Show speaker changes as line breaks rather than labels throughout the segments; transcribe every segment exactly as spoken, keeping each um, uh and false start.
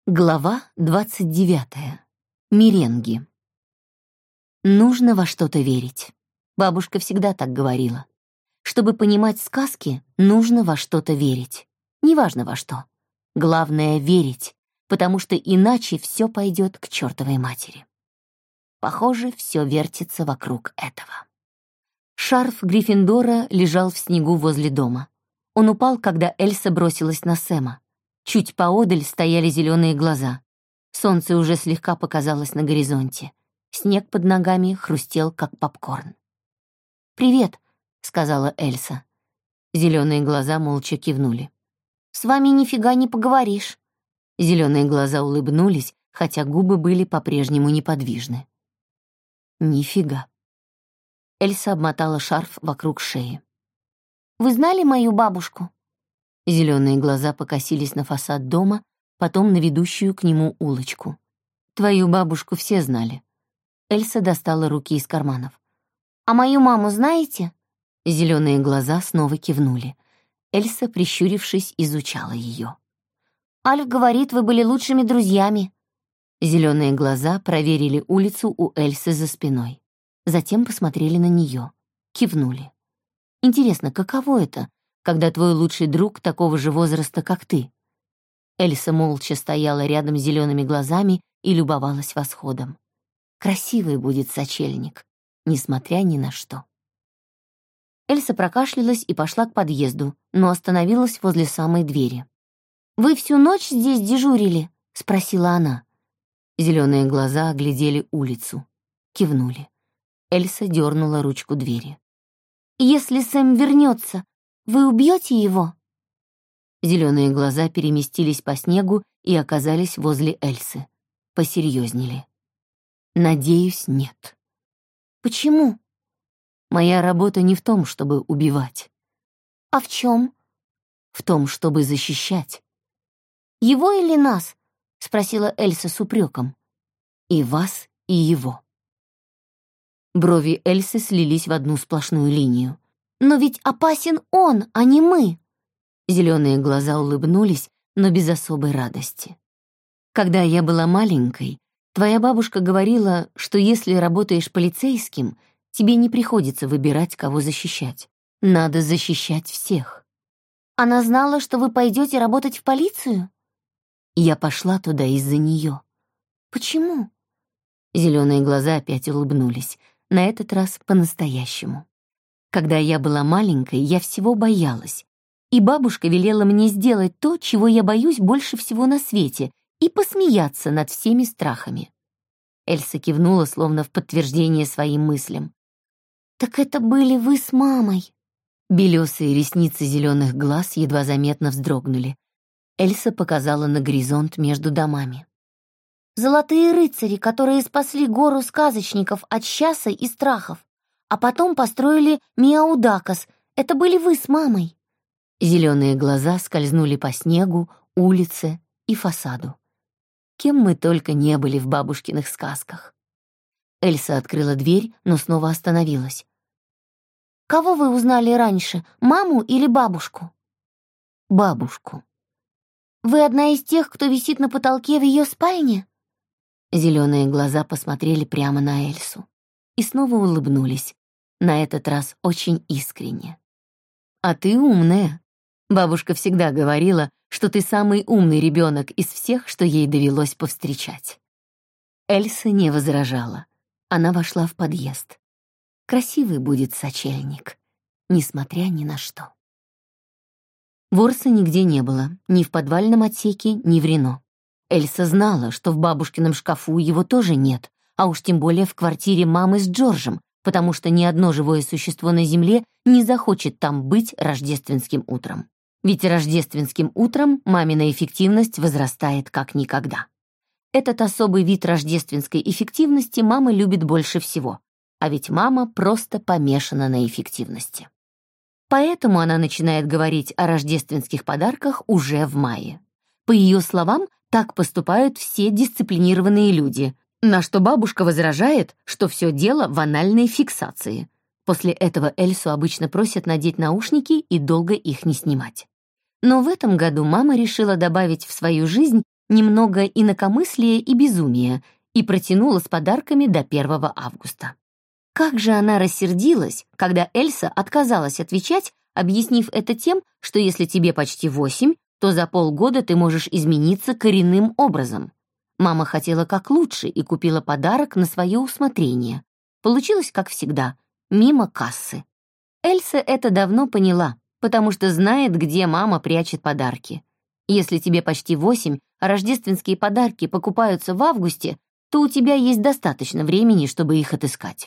Глава двадцать девятая. Меренги. Нужно во что-то верить. Бабушка всегда так говорила. Чтобы понимать сказки, нужно во что-то верить. Неважно во что. Главное — верить, потому что иначе все пойдет к чертовой матери. Похоже, все вертится вокруг этого. Шарф Гриффиндора лежал в снегу возле дома. Он упал, когда Эльса бросилась на Сэма. Чуть поодаль стояли зеленые глаза. Солнце уже слегка показалось на горизонте. Снег под ногами хрустел, как попкорн. «Привет», — сказала Эльса. Зеленые глаза молча кивнули. «С вами нифига не поговоришь». Зеленые глаза улыбнулись, хотя губы были по-прежнему неподвижны. «Нифига». Эльса обмотала шарф вокруг шеи. «Вы знали мою бабушку?» Зеленые глаза покосились на фасад дома, потом на ведущую к нему улочку. «Твою бабушку все знали». Эльса достала руки из карманов. «А мою маму знаете?» Зеленые глаза снова кивнули. Эльса, прищурившись, изучала ее. «Альф говорит, вы были лучшими друзьями». Зеленые глаза проверили улицу у Эльсы за спиной. Затем посмотрели на нее. Кивнули. «Интересно, каково это, когда твой лучший друг такого же возраста, как ты?» Эльса молча стояла рядом с зелеными глазами и любовалась восходом. Красивый будет сочельник, несмотря ни на что. Эльса прокашлялась и пошла к подъезду, но остановилась возле самой двери. «Вы всю ночь здесь дежурили?» — спросила она. Зеленые глаза оглядели улицу. Кивнули. Эльса дернула ручку двери. «Если Сэм вернется, вы убьете его?» Зеленые глаза переместились по снегу и оказались возле Эльсы. Посерьезнели. «Надеюсь, нет». «Почему?» «Моя работа не в том, чтобы убивать». «А в чем?» «В том, чтобы защищать». «Его или нас?» — спросила Эльса с упреком. «И вас, и его». Брови Эльсы слились в одну сплошную линию. «Но ведь опасен он, а не мы!» Зеленые глаза улыбнулись, но без особой радости. «Когда я была маленькой, твоя бабушка говорила, что если работаешь полицейским, тебе не приходится выбирать, кого защищать. Надо защищать всех». «Она знала, что вы пойдете работать в полицию?» Я пошла туда из-за нее. «Почему?» Зеленые глаза опять улыбнулись, на этот раз по-настоящему. Когда я была маленькой, я всего боялась, и бабушка велела мне сделать то, чего я боюсь больше всего на свете, и посмеяться над всеми страхами. Эльса кивнула, словно в подтверждение своим мыслям. «Так это были вы с мамой?» Белесые ресницы зеленых глаз едва заметно вздрогнули. Эльса показала на горизонт между домами. «Золотые рыцари, которые спасли гору сказочников от счаса и страхов, а потом построили Миаудакас. Это были вы с мамой». Зеленые глаза скользнули по снегу, улице и фасаду. Кем мы только не были в бабушкиных сказках. Эльса открыла дверь, но снова остановилась. «Кого вы узнали раньше, маму или бабушку?» «Бабушку». «Вы одна из тех, кто висит на потолке в ее спальне?» Зеленые глаза посмотрели прямо на Эльсу и снова улыбнулись, на этот раз очень искренне. «А ты умная. Бабушка всегда говорила, что ты самый умный ребенок из всех, что ей довелось повстречать». Эльса не возражала. Она вошла в подъезд. Красивый будет сочельник, несмотря ни на что. Ворса нигде не было, ни в подвальном отсеке, ни в Рено. Эльса знала, что в бабушкином шкафу его тоже нет, а уж тем более в квартире мамы с Джорджем, потому что ни одно живое существо на земле не захочет там быть рождественским утром. Ведь рождественским утром мамина эффективность возрастает как никогда. Этот особый вид рождественской эффективности мама любит больше всего, а ведь мама просто помешана на эффективности. Поэтому она начинает говорить о рождественских подарках уже в мае. По ее словам, так поступают все дисциплинированные люди, на что бабушка возражает, что все дело в анальной фиксации. После этого Эльсу обычно просят надеть наушники и долго их не снимать. Но в этом году мама решила добавить в свою жизнь немного инакомыслия и безумия и протянула с подарками до первого августа. Как же она рассердилась, когда Эльса отказалась отвечать, объяснив это тем, что если тебе почти восемь, то за полгода ты можешь измениться коренным образом. Мама хотела как лучше и купила подарок на свое усмотрение. Получилось, как всегда, мимо кассы. Эльса это давно поняла, потому что знает, где мама прячет подарки. Если тебе почти восемь, а рождественские подарки покупаются в августе, то у тебя есть достаточно времени, чтобы их отыскать.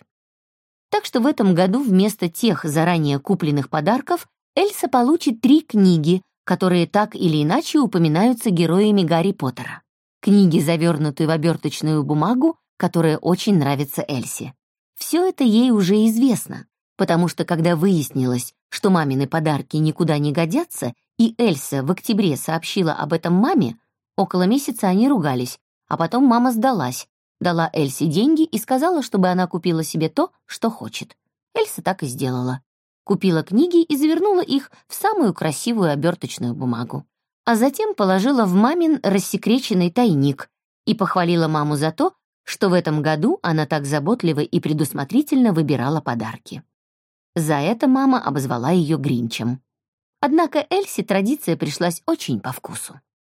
Так что в этом году вместо тех заранее купленных подарков Эльса получит три книги, которые так или иначе упоминаются героями Гарри Поттера. Книги, завернутые в оберточную бумагу, которая очень нравится Эльсе. Все это ей уже известно, потому что когда выяснилось, что мамины подарки никуда не годятся, и Эльса в октябре сообщила об этом маме, около месяца они ругались, а потом мама сдалась, дала Эльсе деньги и сказала, чтобы она купила себе то, что хочет. Эльса так и сделала. Купила книги и завернула их в самую красивую оберточную бумагу. А затем положила в мамин рассекреченный тайник и похвалила маму за то, что в этом году она так заботливо и предусмотрительно выбирала подарки. За это мама обозвала ее Гринчем. Однако Эльсе традиция пришлась очень по вкусу.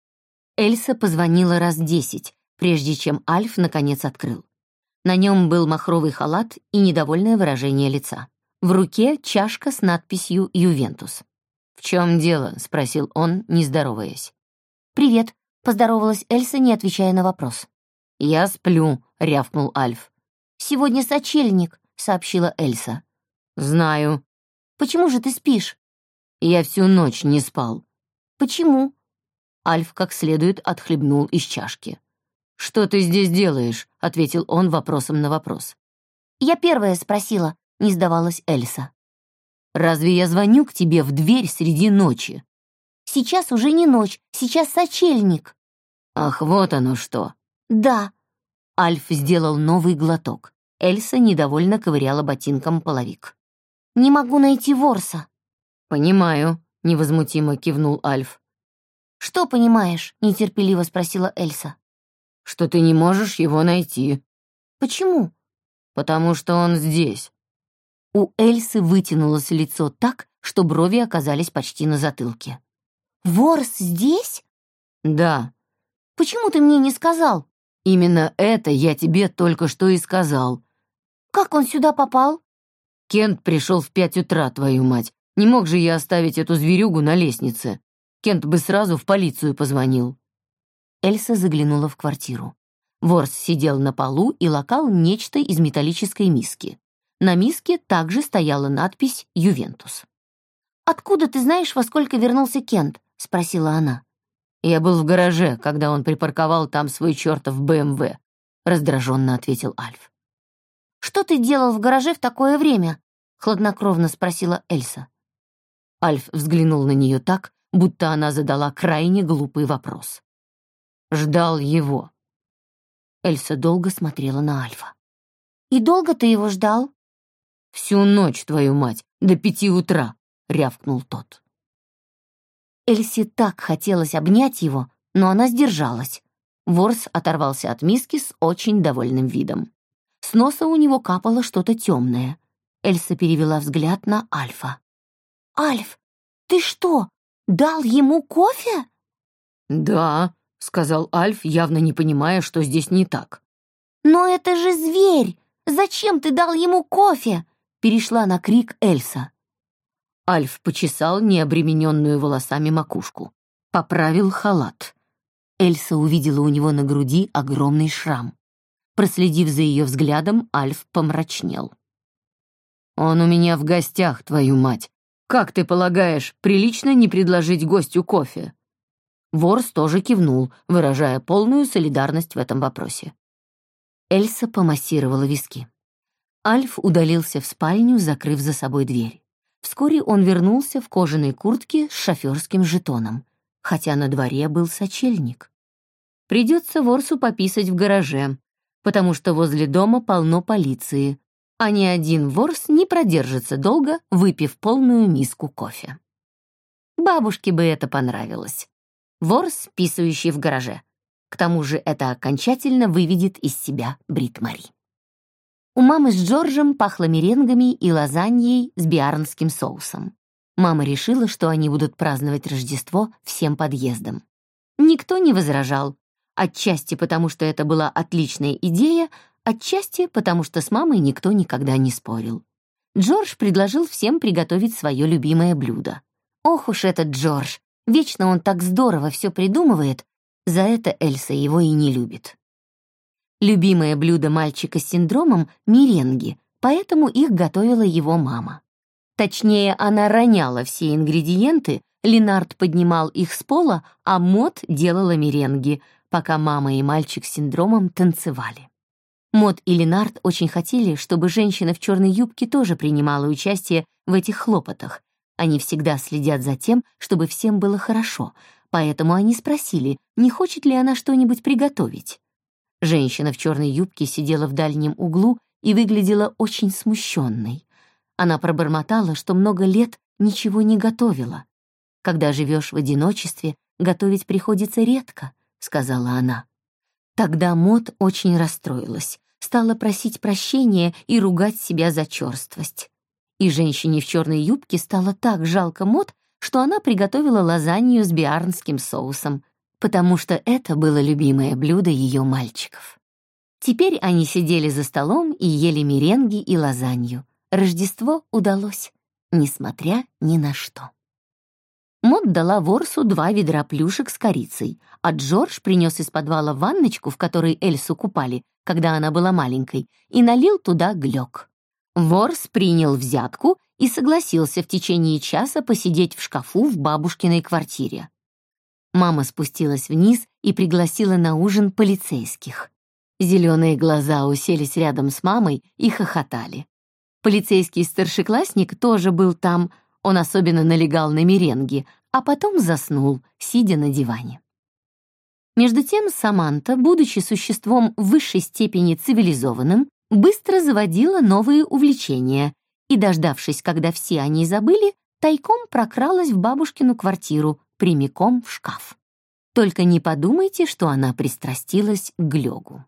Эльса позвонила раз десять, прежде чем Альф наконец открыл. На нем был махровый халат и недовольное выражение лица. В руке чашка с надписью «Ювентус». «В чем дело?» — спросил он, не здороваясь. «Привет», — поздоровалась Эльса, не отвечая на вопрос. «Я сплю», — рявкнул Альф. «Сегодня сочельник», — сообщила Эльса. «Знаю». «Почему же ты спишь?» «Я всю ночь не спал». «Почему?» Альф как следует отхлебнул из чашки. «Что ты здесь делаешь?» — ответил он вопросом на вопрос. «Я первая спросила», — не сдавалась Эльса. «Разве я звоню к тебе в дверь среди ночи?» «Сейчас уже не ночь, сейчас сочельник». «Ах, вот оно что». «Да». Альф сделал новый глоток. Эльса недовольно ковыряла ботинком половик. «Не могу найти ворса». «Понимаю», — невозмутимо кивнул Альф. «Что понимаешь?» — нетерпеливо спросила Эльса. «Что ты не можешь его найти». «Почему?» «Потому что он здесь». У Эльсы вытянулось лицо так, что брови оказались почти на затылке. «Ворс здесь?» «Да». «Почему ты мне не сказал?» «Именно это я тебе только что и сказал». «Как он сюда попал?» «Кент пришел в пять утра, твою мать. Не мог же я оставить эту зверюгу на лестнице. Кент бы сразу в полицию позвонил». Эльса заглянула в квартиру. Ворс сидел на полу и лакал нечто из металлической миски. На миске также стояла надпись «Ювентус». «Откуда ты знаешь, во сколько вернулся Кент?» — спросила она. «Я был в гараже, когда он припарковал там свой чертов бэ эм вэ», — раздраженно ответил Альф. «Что ты делал в гараже в такое время?» — хладнокровно спросила Эльса. Альф взглянул на нее так, будто она задала крайне глупый вопрос. «Ждал его». Эльса долго смотрела на Альфа. «И долго ты его ждал?» «Всю ночь, твою мать, до пяти утра», — рявкнул тот. Эльсе так хотелось обнять его, но она сдержалась. Ворс оторвался от миски с очень довольным видом. С носа у него капало что-то темное. Эльса перевела взгляд на Альфа. «Альф, ты что, дал ему кофе?» «Да», — сказал Альф, явно не понимая, что здесь не так. «Но это же зверь! Зачем ты дал ему кофе?» Перешла на крик Эльса. Альф почесал необремененную волосами макушку. Поправил халат. Эльса увидела у него на груди огромный шрам. Проследив за ее взглядом, Альф помрачнел. «Он у меня в гостях, твою мать. Как ты полагаешь, прилично не предложить гостю кофе?» Ворс тоже кивнул, выражая полную солидарность в этом вопросе. Эльса помассировала виски. Альф удалился в спальню, закрыв за собой дверь. Вскоре он вернулся в кожаной куртке с шоферским жетоном, хотя на дворе был сочельник. Придется Ворсу пописать в гараже, потому что возле дома полно полиции, а ни один ворс не продержится долго, выпив полную миску кофе. Бабушке бы это понравилось. Ворс, писающий в гараже. К тому же это окончательно выведет из себя Брит Мари. У мамы с Джорджем пахло меренгами и лазаньей с биарнским соусом. Мама решила, что они будут праздновать Рождество всем подъездом. Никто не возражал, отчасти потому, что это была отличная идея, отчасти потому, что с мамой никто никогда не спорил. Джордж предложил всем приготовить свое любимое блюдо. Ох уж этот Джордж, вечно он так здорово все придумывает, за это Эльса его и не любит. Любимое блюдо мальчика с синдромом — меренги, поэтому их готовила его мама. Точнее, она роняла все ингредиенты, Ленард поднимал их с пола, а Мод делала меренги, пока мама и мальчик с синдромом танцевали. Мод и Ленард очень хотели, чтобы женщина в черной юбке тоже принимала участие в этих хлопотах. Они всегда следят за тем, чтобы всем было хорошо, поэтому они спросили, не хочет ли она что-нибудь приготовить. Женщина в черной юбке сидела в дальнем углу и выглядела очень смущенной. Она пробормотала, что много лет ничего не готовила. «Когда живешь в одиночестве, готовить приходится редко», — сказала она. Тогда Мод очень расстроилась, стала просить прощения и ругать себя за черствость. И женщине в черной юбке стало так жалко Мод, что она приготовила лазанью с биарнским соусом, потому что это было любимое блюдо ее мальчиков. Теперь они сидели за столом и ели меренги и лазанью. Рождество удалось, несмотря ни на что. Мод дала Ворсу два ведра плюшек с корицей, а Джордж принес из подвала ванночку, в которой Эльсу купали, когда она была маленькой, и налил туда глёк. Ворс принял взятку и согласился в течение часа посидеть в шкафу в бабушкиной квартире. Мама спустилась вниз и пригласила на ужин полицейских. Зеленые глаза уселись рядом с мамой и хохотали. Полицейский старшеклассник тоже был там, он особенно налегал на меренги, а потом заснул, сидя на диване. Между тем Саманта, будучи существом в высшей степени цивилизованным, быстро заводила новые увлечения и, дождавшись, когда все о ней забыли, тайком прокралась в бабушкину квартиру, прямиком в шкаф. Только не подумайте, что она пристрастилась к глёгу.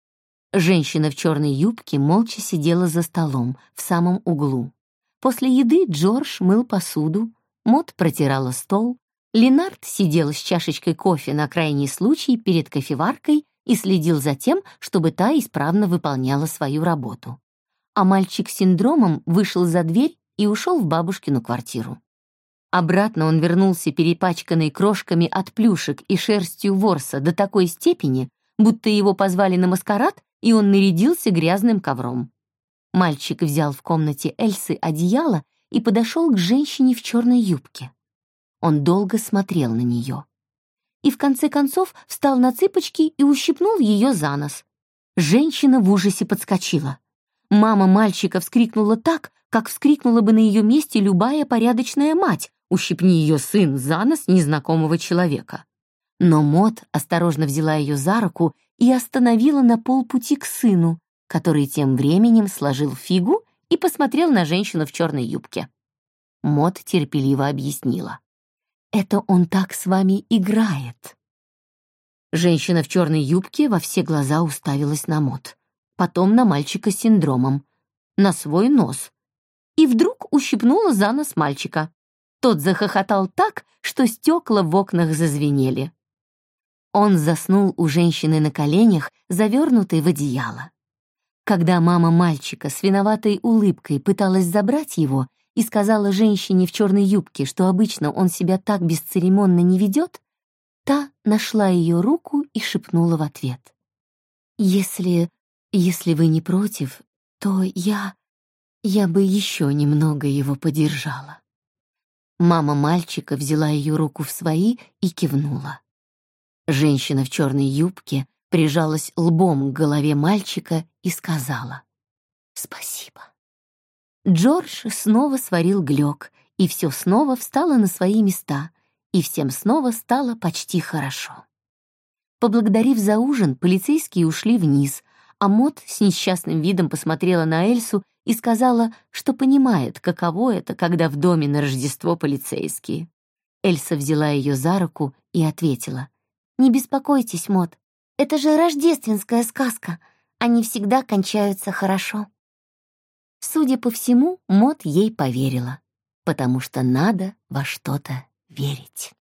Женщина в черной юбке молча сидела за столом, в самом углу. После еды Джордж мыл посуду, Мод протирала стол, Ленард сидел с чашечкой кофе на крайний случай перед кофеваркой и следил за тем, чтобы та исправно выполняла свою работу. А мальчик с синдромом вышел за дверь и ушел в бабушкину квартиру. Обратно он вернулся перепачканный крошками от плюшек и шерстью ворса до такой степени, будто его позвали на маскарад, и он нарядился грязным ковром. Мальчик взял в комнате Эльсы одеяло и подошел к женщине в черной юбке. Он долго смотрел на нее. И в конце концов встал на цыпочки и ущипнул ее за нос. Женщина в ужасе подскочила. Мама мальчика вскрикнула так, как вскрикнула бы на ее месте любая порядочная мать, ущипни ее сын за нос незнакомого человека. Но Мод осторожно взяла ее за руку и остановила на полпути к сыну, который тем временем сложил фигу и посмотрел на женщину в черной юбке. Мод терпеливо объяснила. «Это он так с вами играет». Женщина в черной юбке во все глаза уставилась на Мод, потом на мальчика с синдромом, на свой нос, и вдруг ущипнула за нос мальчика. Тот захохотал так, что стекла в окнах зазвенели. Он заснул у женщины на коленях, завернутый в одеяло. Когда мама мальчика с виноватой улыбкой пыталась забрать его и сказала женщине в черной юбке, что обычно он себя так бесцеремонно не ведет, та нашла ее руку и шепнула в ответ. «Если... если вы не против, то я... я бы еще немного его подержала». Мама мальчика взяла ее руку в свои и кивнула. Женщина в черной юбке прижалась лбом к голове мальчика и сказала «Спасибо». Джордж снова сварил глёк, и все снова встало на свои места, и всем снова стало почти хорошо. Поблагодарив за ужин, полицейские ушли вниз, а Мод с несчастным видом посмотрела на Эльсу и сказала, что понимает, каково это, когда в доме на Рождество полицейские. Эльса взяла ее за руку и ответила: «Не беспокойтесь, Мод, Это же рождественская сказка. Они всегда кончаются хорошо». Судя по всему, Мот ей поверила, потому что надо во что-то верить.